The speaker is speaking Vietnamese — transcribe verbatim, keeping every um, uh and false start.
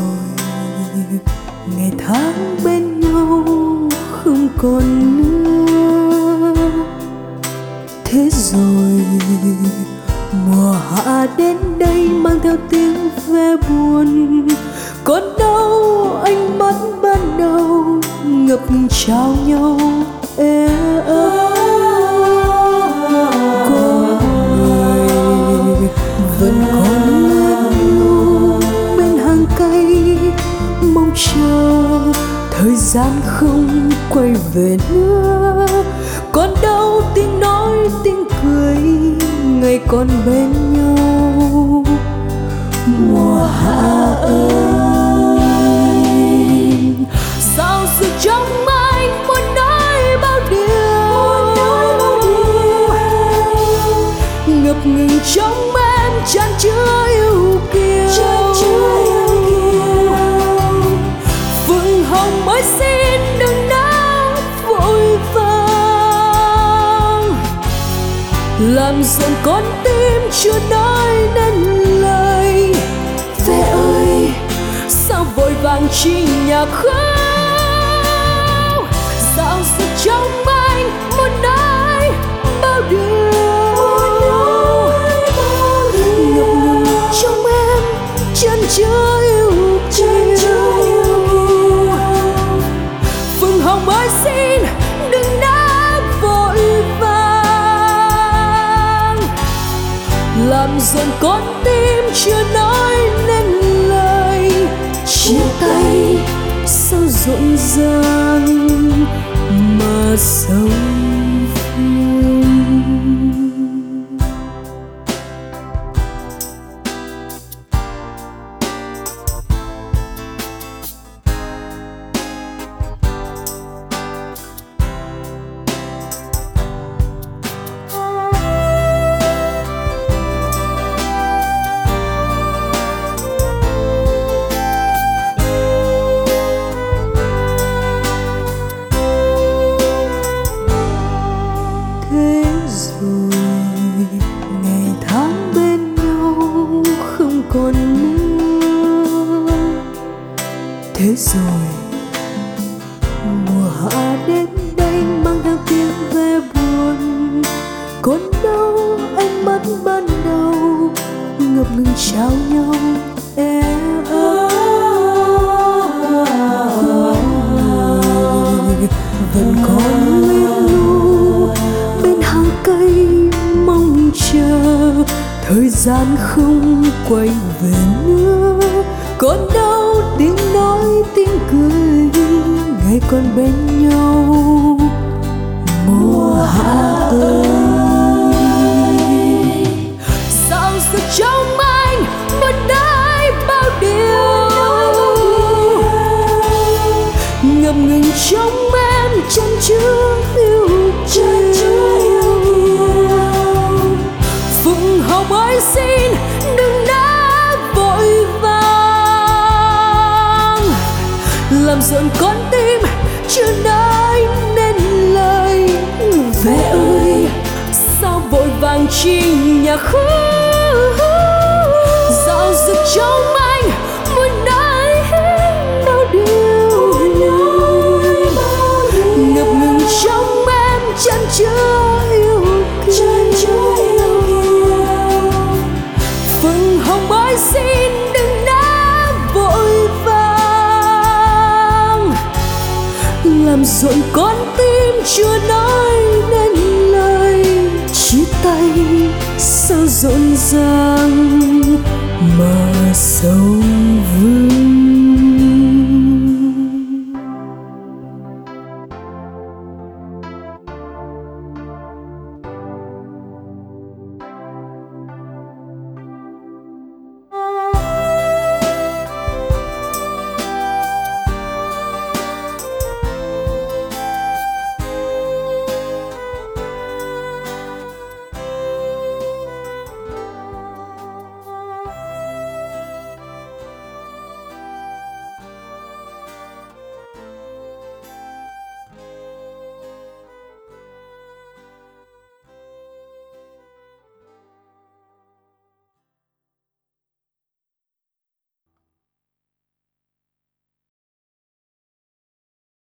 rồi, ngày tháng bên nhau không còn nữa. Thế rồi mùa hạ đến đây mang theo tiếng ve buồn. Còn đâu ánh mắt ban đầu ngập ngừng trao nhau ê ơ. Có người vẫn còn nguyên lưu bên hàng cây, mong chờ thời gian không quay về nữa. Còn đâu tiếng nói tiếng cười ngày còn bên nhau. Mùa hạ ơi, sao sự trong anh muốn nói bao điều, ngập ngừng trong em chan chứa yêu kiều. Phương hồng mới xin đừng nỡ vội vàng, làm giận con tim chưa nói nên lời. Ve ơi, sao vội vàng chi nhạc khóc, sao sự trong anh muốn nói bao điều, ngập ngừng trong em chân chứa yêu kiều. Phương hồng ơi xin đừng nỡ vội vàng, làm dần con tim chưa nói nên lời. Chia tay sao rộn ràng mà sâu phương. Thế rồi mùa hạ đến đây mang theo tiếng ve buồn. Còn đâu ánh mắt ban đầu ngập ngừng trao nhau e ơ. Vẫn còn nguyên lưu bên hàng cây mong chờ thời gian không quay về nữa. Còn đâu tiếng nói tiếng cười ngày còn bên nhau. Mùa hạ ơi, sao sự trong anh muốn nói bao điều, ngập ngừng trong em chân chứa yêu kiều. Phương hồng ơi xin đừng nỡ vội vàng, làm rộn con tim chưa nói nên lời. Ve ơi, sao vội vàng chi nhạc khúc, dạo dực trong anh muốn nói bao điều, ngập ngừng trong em chân chứa yêu kiều. Phương hồng ơi xin đừng nỡ vội vàng, làm rộn con tim chưa nói nên lời. Chia tay sao rộn ràng mà sâu